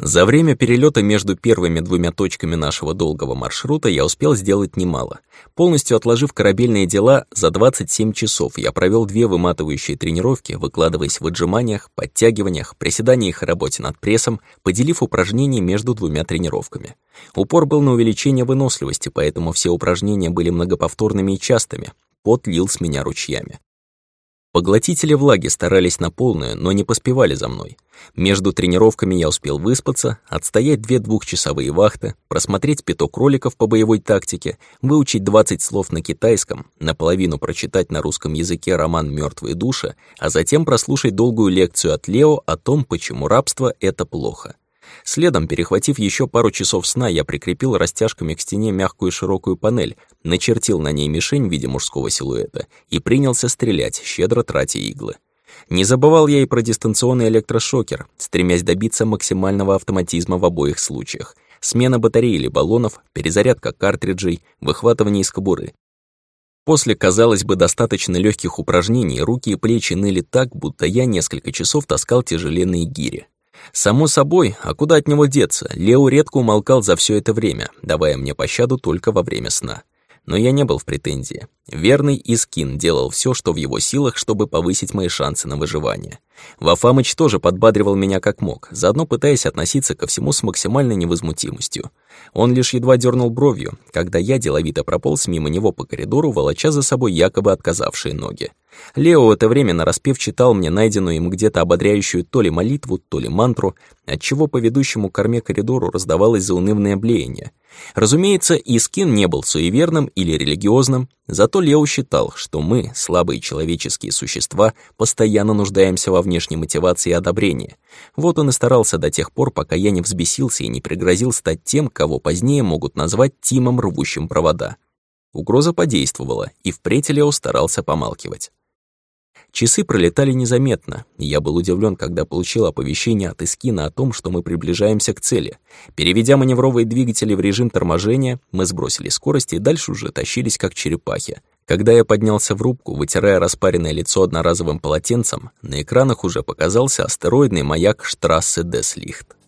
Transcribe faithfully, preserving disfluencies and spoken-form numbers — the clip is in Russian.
За время перелета между первыми двумя точками нашего долгого маршрута я успел сделать немало. Полностью отложив корабельные дела, за двадцать семь часов я провел две выматывающие тренировки, выкладываясь в отжиманиях, подтягиваниях, приседаниях и работе над прессом, поделив упражнения между двумя тренировками. Упор был на увеличение выносливости, поэтому все упражнения были многоповторными и частыми. Пот лил с меня ручьями. Поглотители влаги старались на полную, но не поспевали за мной. Между тренировками я успел выспаться, отстоять две двухчасовые вахты, просмотреть пяток роликов по боевой тактике, выучить двадцать слов на китайском, наполовину прочитать на русском языке роман «Мёртвые души», а затем прослушать долгую лекцию от Лео о том, почему рабство — это плохо. Следом, перехватив еще пару часов сна, я прикрепил растяжками к стене мягкую широкую панель, начертил на ней мишень в виде мужского силуэта и принялся стрелять, щедро тратя иглы. Не забывал я и про дистанционный электрошокер, стремясь добиться максимального автоматизма в обоих случаях. Смена батарей или баллонов, перезарядка картриджей, выхватывание из кобуры. После, казалось бы, достаточно легких упражнений руки и плечи ныли так, будто я несколько часов таскал тяжеленные гири. Само собой, а куда от него деться, Лео редко умолкал за все это время, давая мне пощаду только во время сна. Но я не был в претензии. Верный Искин делал все, что в его силах, чтобы повысить мои шансы на выживание. Вафамыч тоже подбадривал меня как мог, заодно пытаясь относиться ко всему с максимальной невозмутимостью. Он лишь едва дернул бровью, когда я деловито прополз мимо него по коридору, волоча за собой якобы отказавшие ноги. Лео в это время нараспев читал мне найденную им где-то ободряющую то ли молитву, то ли мантру, отчего по ведущему к корме коридору раздавалось заунывное блеяние. Разумеется, Искин не был суеверным или религиозным, зато Лео считал, что мы, слабые человеческие существа, постоянно нуждаемся во внешней мотивации и одобрении. Вот он и старался до тех пор, пока я не взбесился и не пригрозил стать тем, кого позднее могут назвать Тимом, рвущим провода. Угроза подействовала, и впредь Лео старался помалкивать. Часы пролетали незаметно, и я был удивлен, когда получил оповещение от Искина о том, что мы приближаемся к цели. Переведя маневровые двигатели в режим торможения, мы сбросили скорость и дальше уже тащились как черепахи. Когда я поднялся в рубку, вытирая распаренное лицо одноразовым полотенцем, на экранах уже показался астероидный маяк Штрассе Деслихт.